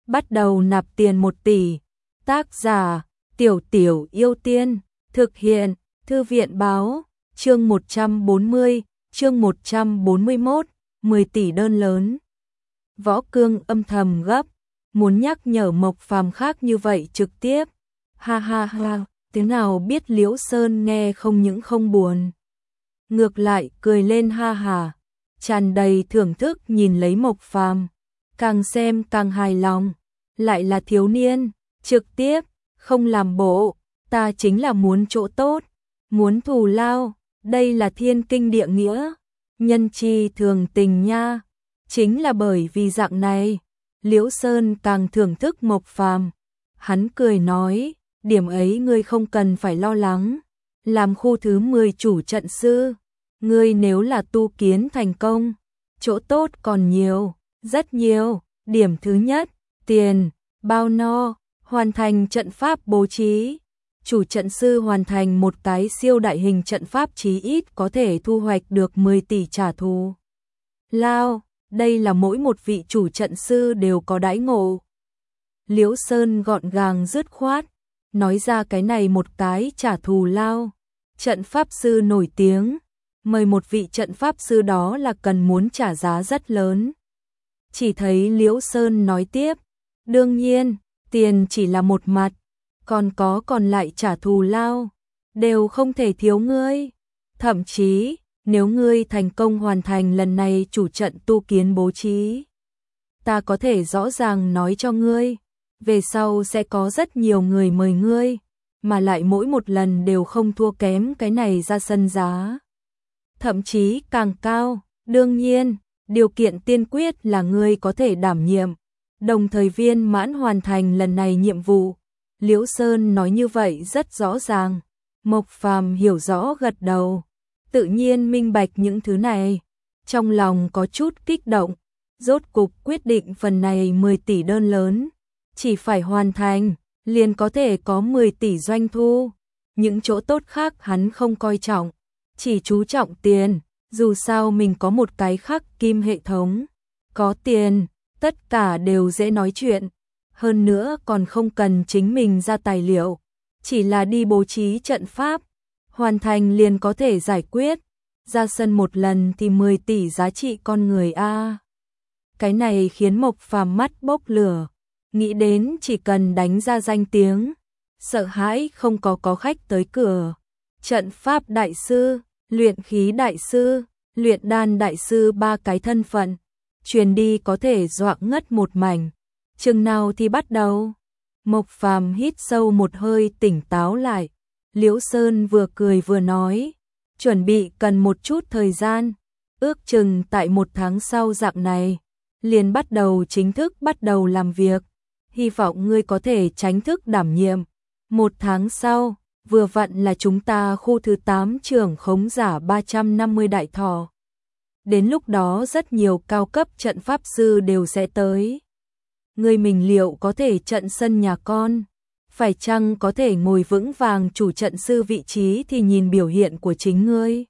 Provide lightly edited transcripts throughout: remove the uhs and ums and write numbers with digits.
bắt đầu nạp tiền 1 tỷ. Tác giả: Tiểu Tiểu Yêu Tiên. Thực hiện: Thư viện báo. Chương 140, chương 141, 10 tỷ đơn lớn. Võ Cương âm thầm gấp, muốn nhắc nhở Mộc Phàm khác như vậy trực tiếp. Ha ha ha, thế nào biết Liễu Sơn nghe không những không buồn, ngược lại cười lên ha hà, tràn đầy thưởng thức nhìn lấy Mộc Phàm, càng xem càng hài lòng, lại là thiếu niên, trực tiếp, không làm bộ, ta chính là muốn chỗ tốt, muốn thù lao, đây là thiên kinh địa nghĩa, nhân chi thường tình nha, chính là bởi vì dạng này, Liễu Sơn càng thưởng thức Mộc Phàm, hắn cười nói, điểm ấy ngươi không cần phải lo lắng, làm khu thứ 10 chủ trận sư, ngươi nếu là tu kiến thành công, chỗ tốt còn nhiều, rất nhiều, điểm thứ nhất, tiền, bao no, hoàn thành trận pháp bố trí. Chủ trận sư hoàn thành một cái siêu đại hình trận pháp chí ít có thể thu hoạch được 10 tỷ trả thù lao, đây là mỗi một vị chủ trận sư đều có đãi ngộ. Liễu Sơn gọn gàng dứt khoát, nói ra cái này một cái trả thù lao. Trận pháp sư nổi tiếng, mời một vị trận pháp sư đó là cần muốn trả giá rất lớn. Chỉ thấy Liễu Sơn nói tiếp, đương nhiên, tiền chỉ là một mặt, còn lại trả thù lao, đều không thể thiếu ngươi. Thậm chí, nếu ngươi thành công hoàn thành lần này chủ trận tu kiến bố trí, ta có thể rõ ràng nói cho ngươi, về sau sẽ có rất nhiều người mời ngươi, mà lại mỗi một lần đều không thua kém cái này ra sân giá. Thậm chí càng cao, đương nhiên, điều kiện tiên quyết là ngươi có thể đảm nhiệm, đồng thời viên mãn hoàn thành lần này nhiệm vụ. Liễu Sơn nói như vậy rất rõ ràng, Mộc Phàm hiểu rõ gật đầu, tự nhiên minh bạch những thứ này, trong lòng có chút kích động, rốt cục quyết định phần này 10 tỷ đơn lớn, chỉ phải hoàn thành, liền có thể có 10 tỷ doanh thu, những chỗ tốt khác hắn không coi trọng, chỉ chú trọng tiền, dù sao mình có một cái khắc kim hệ thống, có tiền, tất cả đều dễ nói chuyện. Hơn nữa còn không cần chính mình ra tài liệu, chỉ là đi bố trí trận pháp, hoàn thành liền có thể giải quyết, ra sân một lần thì 10 tỷ giá trị con người a. Cái này khiến Mộc Phàm mắt bốc lửa, nghĩ đến chỉ cần đánh ra danh tiếng, sợ hãi không có khách tới cửa. Trận pháp đại sư, luyện khí đại sư, luyện đan đại sư, 3 cái thân phận, truyền đi có thể dọa ngất một mảnh. Chừng nào thì bắt đầu? Mộc Phàm hít sâu một hơi tỉnh táo lại. Liễu Sơn vừa cười vừa nói, chuẩn bị cần một chút thời gian, ước chừng tại 1 tháng sau dạng này, liền chính thức bắt đầu làm việc, hy vọng ngươi có thể chính thức đảm nhiệm. 1 tháng sau, vừa vặn là chúng ta khu thứ 8 trưởng khống giả 350 đại thọ. Đến lúc đó rất nhiều cao cấp trận pháp sư đều sẽ tới. Ngươi mình liệu có thể trận sân nhà con, phải chăng có thể ngồi vững vàng chủ trận sư vị trí thì nhìn biểu hiện của chính ngươi.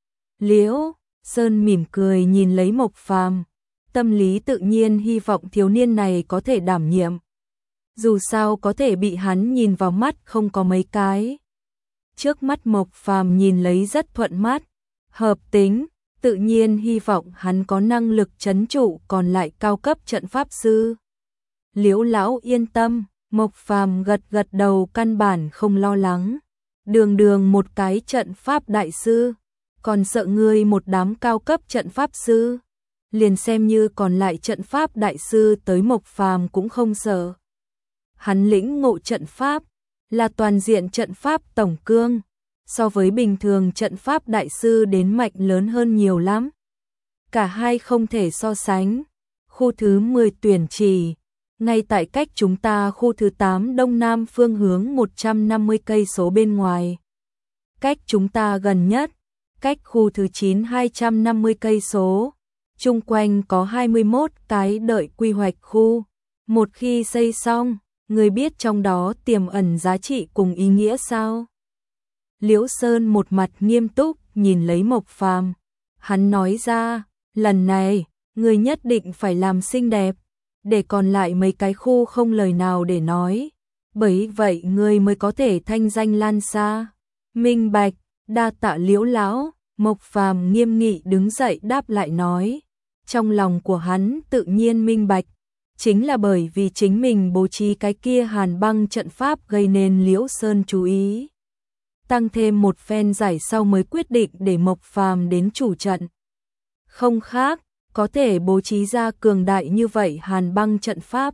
Liễu Sơn mỉm cười nhìn lấy Mộc Phàm, tâm lý tự nhiên hy vọng thiếu niên này có thể đảm nhiệm. Dù sao có thể bị hắn nhìn vào mắt không có mấy cái. Trước mắt Mộc Phàm nhìn lấy rất thuận mắt, hợp tính, tự nhiên hy vọng hắn có năng lực trấn trụ còn lại cao cấp trận pháp sư. Liễu lão yên tâm, Mộc Phàm gật đầu, căn bản không lo lắng. Đường một cái trận pháp đại sư, còn sợ ngươi một đám cao cấp trận pháp sư. Liền xem như còn lại trận pháp đại sư tới Mộc Phàm cũng không sợ. Hắn lĩnh ngộ trận pháp, là toàn diện trận pháp tổng cương, so với bình thường trận pháp đại sư đến mạnh lớn hơn nhiều lắm. Cả hai không thể so sánh. Khu thứ 10 tuyển chỉ, ngay tại cách chúng ta khu thứ 8 đông nam phương hướng 150 cây số bên ngoài. Cách chúng ta gần nhất, cách khu thứ 9 250 cây số. Chung quanh có 21 cái đợi quy hoạch khu. Một khi xây xong, người biết trong đó tiềm ẩn giá trị cùng ý nghĩa sao? Liễu Sơn một mặt nghiêm túc nhìn lấy Mộc Phàm, hắn nói ra, lần này, người nhất định phải làm xinh đẹp, để còn lại mấy cái khu không lời nào để nói. Bởi vậy ngươi mới có thể thanh danh lan xa. Minh bạch, đa tạ Liễu lão. Mộc Phàm nghiêm nghị đứng dậy đáp lại nói. Trong lòng của hắn tự nhiên minh bạch, chính là bởi vì chính mình bố trí cái kia hàn băng trận pháp gây nên Liễu Sơn chú ý. Tăng thêm một phen giải sau mới quyết định để Mộc Phàm đến chủ trận. Không khác, có thể bố trí ra cường đại như vậy hàn băng trận pháp.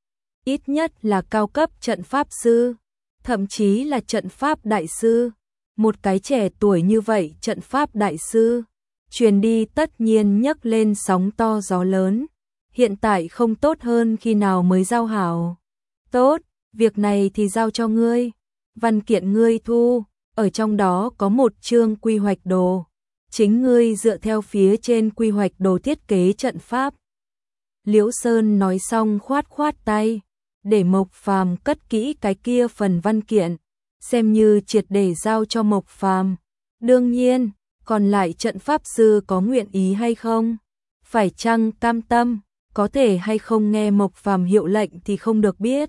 Ít nhất là cao cấp trận pháp sư, thậm chí là trận pháp đại sư. Một cái trẻ tuổi như vậy trận pháp đại sư, truyền đi tất nhiên nhấc lên sóng to gió lớn. Hiện tại không tốt hơn khi nào mới giao hảo. Tốt, việc này thì giao cho ngươi. Văn kiện ngươi thu, ở trong đó có một chương quy hoạch đồ. Chính ngươi dựa theo phía trên quy hoạch đồ thiết kế trận pháp. Liễu Sơn nói xong khoát khoát tay, để Mộc Phàm cất kỹ cái kia phần văn kiện, xem như triệt để giao cho Mộc Phàm. Đương nhiên, còn lại trận pháp sư có nguyện ý hay không? Phải chăng cam tâm, có thể hay không nghe Mộc Phàm hiệu lệnh thì không được biết.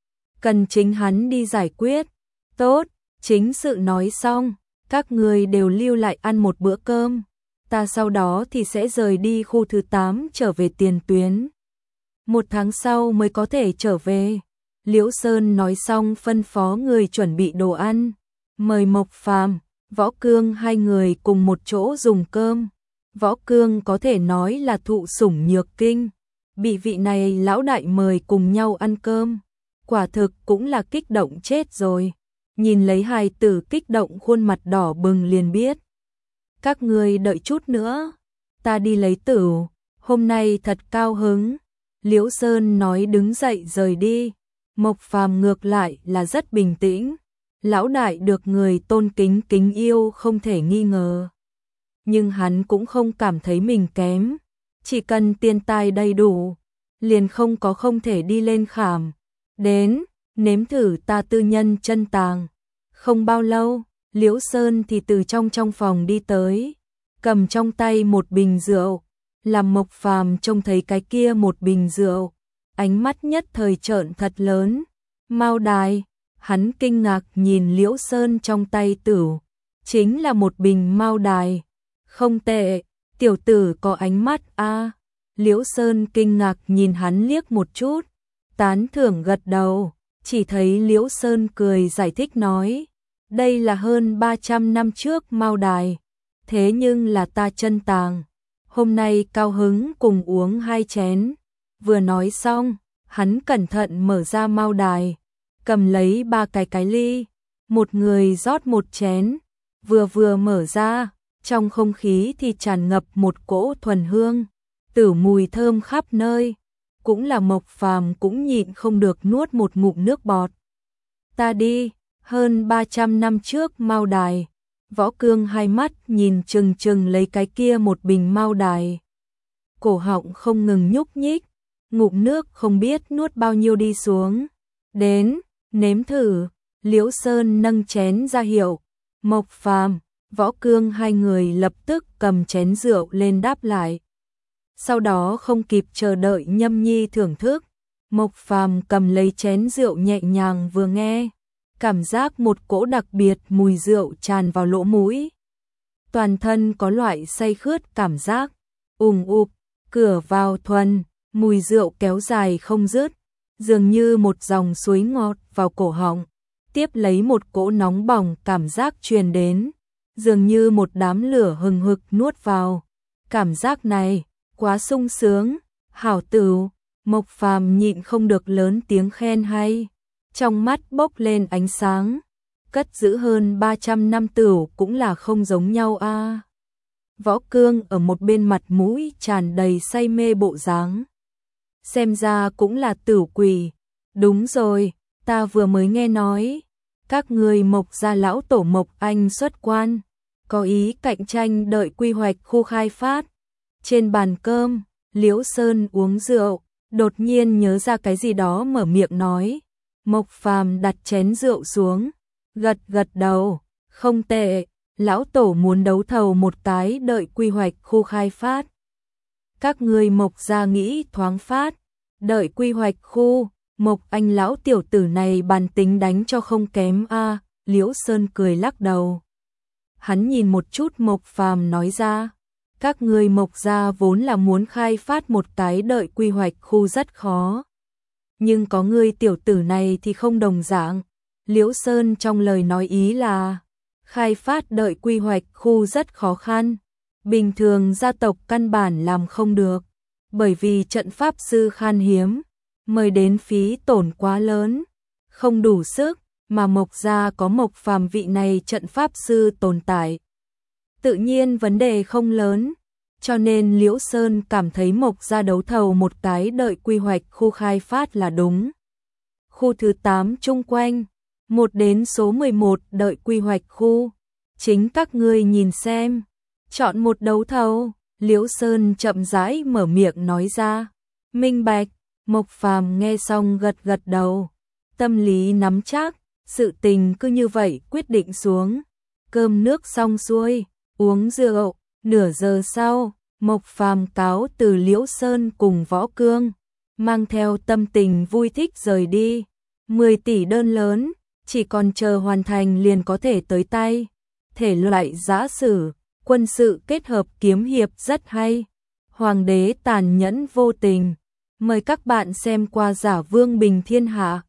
Cần chính hắn đi giải quyết. Tốt, chính sự nói xong, các người đều lưu lại ăn một bữa cơm. Ta sau đó thì sẽ rời đi khu thứ 8 trở về tiền tuyến. 1 tháng sau mới có thể trở về. Liễu Sơn nói xong phân phó người chuẩn bị đồ ăn, mời Mộc Phàm, Võ Cương hai người cùng một chỗ dùng cơm. Võ Cương có thể nói là thụ sủng nhược kinh, bị vị này lão đại mời cùng nhau ăn cơm, quả thực cũng là kích động chết rồi. Nhìn lấy hài tử kích động khuôn mặt đỏ bừng liền biết. Các ngươi đợi chút nữa, ta đi lấy tửu, hôm nay thật cao hứng. Liễu Sơn nói đứng dậy rời đi. Mộc Phàm ngược lại là rất bình tĩnh. Lão đại được người tôn kính kính yêu không thể nghi ngờ. Nhưng hắn cũng không cảm thấy mình kém. Chỉ cần tiền tài đầy đủ, liền không có không thể đi lên khảm. Đến, nếm thử ta tư nhân chân tàng. Không bao lâu, Liễu Sơn thì từ trong phòng đi tới, cầm trong tay một bình rượu. Làm Mộc Phàm trông thấy cái kia một bình rượu, ánh mắt nhất thời trợn thật lớn. Mao đài, hắn kinh ngạc nhìn Liễu Sơn trong tay tửu, chính là một bình Mao đài. Không tệ, tiểu tử có ánh mắt a. Liễu Sơn kinh ngạc nhìn hắn liếc một chút, tán thưởng gật đầu, chỉ thấy Liễu Sơn cười giải thích nói, đây là hơn 300 năm trước Mao đài, thế nhưng là ta chân tàng. Hôm nay cao hứng cùng uống 2 chén. Vừa nói xong, hắn cẩn thận mở ra Mao đài, cầm lấy 3 cái ly, một người rót 1 chén, vừa mở ra, trong không khí thì tràn ngập một cỗ thuần hương, tử mùi thơm khắp nơi. Cũng là Mộc Phàm cũng nhịn không được nuốt một ngụm nước bọt. Ta đi, hơn 300 năm trước Mao đài. Võ Cương hai mắt nhìn chừng lấy cái kia một bình Mao đài. Cổ họng không ngừng nhúc nhích, ngụm nước không biết nuốt bao nhiêu đi xuống. Đến, nếm thử. Liễu Sơn nâng chén ra hiệu. Mộc Phàm, Võ Cương hai người lập tức cầm chén rượu lên đáp lại. Sau đó không kịp chờ đợi nhâm nhi thưởng thức, Mộc Phàm cầm lấy chén rượu nhẹ nhàng vừa nghe, cảm giác một cỗ đặc biệt mùi rượu tràn vào lỗ mũi. Toàn thân có loại say khướt cảm giác, ụp, cửa vào thuần, mùi rượu kéo dài không dứt, dường như một dòng suối ngọt vào cổ họng, tiếp lấy một cỗ nóng bỏng cảm giác truyền đến, dường như một đám lửa hừng hực nuốt vào. Cảm giác này, quá sung sướng, hảo tửu. Mộc Phàm nhịn không được lớn tiếng khen hay, trong mắt bốc lên ánh sáng, cất giữ hơn 300 năm tửu cũng là không giống nhau a. Võ Cương ở một bên mặt mũi tràn đầy say mê bộ dáng, xem ra cũng là tửu quỷ. Đúng rồi, ta vừa mới nghe nói, các người Mộc gia lão tổ Mộc Anh xuất quan, có ý cạnh tranh đợi quy hoạch khu khai phát. Trên bàn cơm, Liễu Sơn uống rượu, đột nhiên nhớ ra cái gì đó mở miệng nói. Mộc Phàm đặt chén rượu xuống, gật đầu, không tệ, lão tổ muốn đấu thầu một cái đợi quy hoạch khu khai phát. Các người Mộc gia nghĩ thoáng phát, Đợi quy hoạch khu, Mộc Anh lão tiểu tử này bản tính đánh cho không kém a. Liễu Sơn cười lắc đầu. Hắn nhìn một chút Mộc Phàm nói ra, các ngươi Mộc gia vốn là muốn khai phát một cái đợi quy hoạch khu rất khó. Nhưng có ngươi tiểu tử này thì không đồng dạng. Liễu Sơn trong lời nói ý là, khai phát đợi quy hoạch khu rất khó khăn. Bình thường gia tộc căn bản làm không được, bởi vì trận pháp sư khan hiếm, mời đến phí tổn quá lớn, không đủ sức, mà Mộc gia có Mộc Phàm vị này trận pháp sư tồn tại. Tự nhiên vấn đề không lớn, cho nên Liễu Sơn cảm thấy Mộc gia đấu thầu một cái đợi quy hoạch khu khai phát là đúng. Khu thứ 8 chung quanh, 1 đến số 11 đợi quy hoạch khu, chính các ngươi nhìn xem, chọn một đấu thầu. Liễu Sơn chậm rãi mở miệng nói ra. Minh bạch. Mộc Phàm nghe xong gật gật đầu, tâm lý nắm chắc, sự tình cứ như vậy quyết định xuống. Cơm nước xong xuôi, uống rượu, nửa giờ sau, Mộc Phàm cáo từ Liễu Sơn cùng Võ Cương, mang theo tâm tình vui thích rời đi. 10 tỷ đơn lớn, chỉ còn chờ hoàn thành liền có thể tới tay. Thể loại giã sử, quân sự kết hợp kiếm hiệp rất hay. Hoàng đế tàn nhẫn vô tình. Mời các bạn xem qua Giả Vương Bình Thiên Hạ.